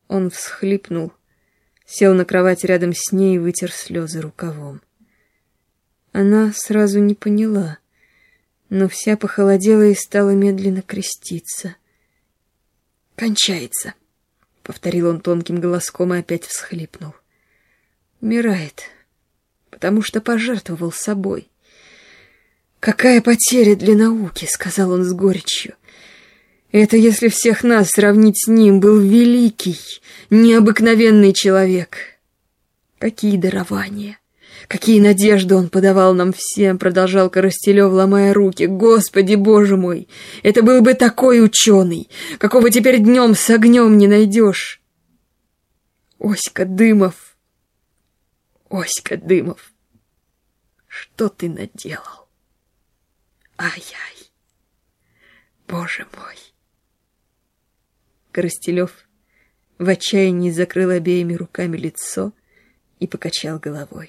Он всхлипнул, сел на кровать рядом с ней и вытер слезы рукавом. Она сразу не поняла, но вся похолодела и стала медленно креститься. «Кончается», — повторил он тонким голоском и опять всхлипнул. «Умирает, потому что пожертвовал собой». «Какая потеря для науки», — сказал он с горечью. «Это если всех нас сравнить с ним, был великий, необыкновенный человек. Какие дарования, какие надежды он подавал нам всем», — продолжал Коростелев, ломая руки. «Господи, Боже мой, это был бы такой ученый, какого теперь днем с огнем не найдешь. Оська Дымов, Оська Дымов, что ты наделал? Ай-яй, Боже мой!» Коростелев в отчаянии закрыл обеими руками лицо и покачал головой.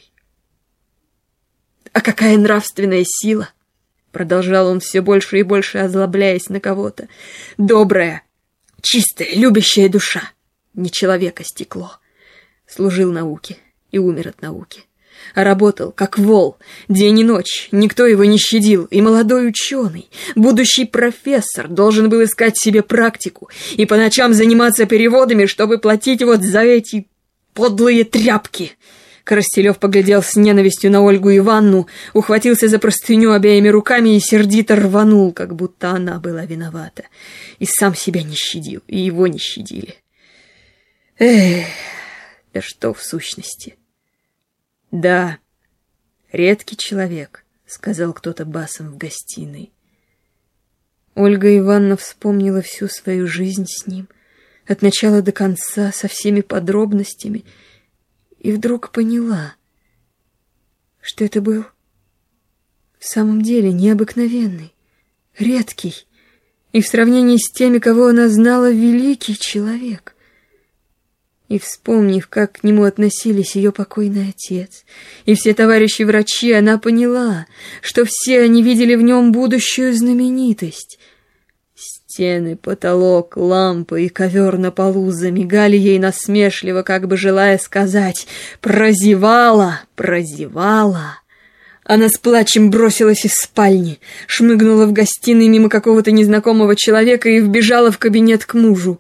«А какая нравственная сила!» — продолжал он все больше и больше, озлобляясь на кого-то. «Добрая, чистая, любящая душа, не человека стекло. Служил науке и умер от науки. А работал, как вол, день и ночь, никто его не щадил, и молодой ученый, будущий профессор, должен был искать себе практику и по ночам заниматься переводами, чтобы платить вот за эти подлые тряпки». Коростелев поглядел с ненавистью на Ольгу Ивановну, ухватился за простыню обеими руками и сердито рванул, как будто она была виновата. И сам себя не щадил, и его не щадили. Эх, да что в сущности? «Да, редкий человек», — сказал кто-то басом в гостиной. Ольга Ивановна вспомнила всю свою жизнь с ним, от начала до конца, со всеми подробностями, и вдруг поняла, что это был в самом деле необыкновенный, редкий и в сравнении с теми, кого она знала, великий человек. И, вспомнив, как к нему относились ее покойный отец и все товарищи-врачи, она поняла, что все они видели в нем будущую знаменитость. Стены, потолок, лампы и ковер на полу замигали ей насмешливо, как бы желая сказать: «Прозевала, прозевала». Она с плачем бросилась из спальни, шмыгнула в гостиной мимо какого-то незнакомого человека и вбежала в кабинет к мужу.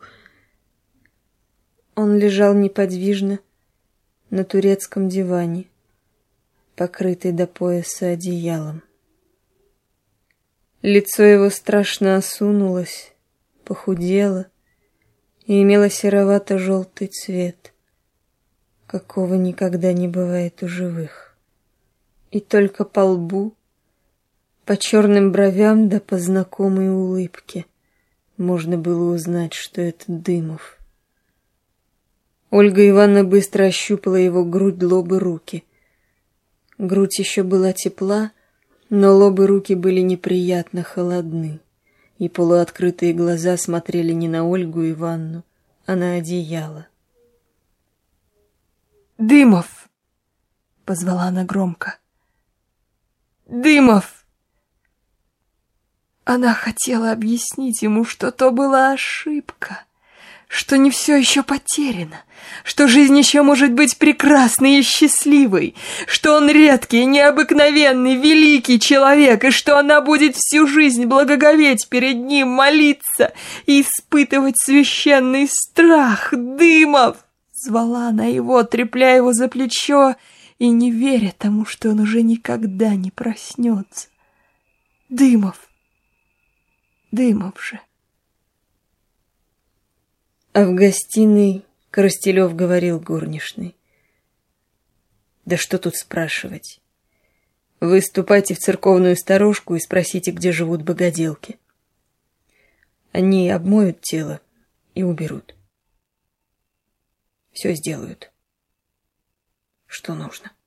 Он лежал неподвижно на турецком диване, покрытый до пояса одеялом. Лицо его страшно осунулось, похудело и имело серовато-желтый цвет, какого никогда не бывает у живых. И только по лбу, по черным бровям да по знакомой улыбке можно было узнать, что это Дымов. Ольга Ивановна быстро ощупала его грудь, лоб и руки. Грудь еще была тепла, но лоб и руки были неприятно холодны, и полуоткрытые глаза смотрели не на Ольгу Ивановну, а на одеяло. «Дымов!» — позвала она громко. «Дымов!» Она хотела объяснить ему, что то была ошибка, что не все еще потеряно, что жизнь еще может быть прекрасной и счастливой, что он редкий, необыкновенный, великий человек, и что она будет всю жизнь благоговеть перед ним, молиться и испытывать священный страх. «Дымов!» — звала она его, трепляя его за плечо и не веря тому, что он уже никогда не проснется. «Дымов! Дымов же!» А в гостиной Коростелев говорил горничной: «Да что тут спрашивать? Вы ступайте в церковную сторожку и спросите, где живут богоделки. Они обмоют тело и уберут. Все сделают, что нужно».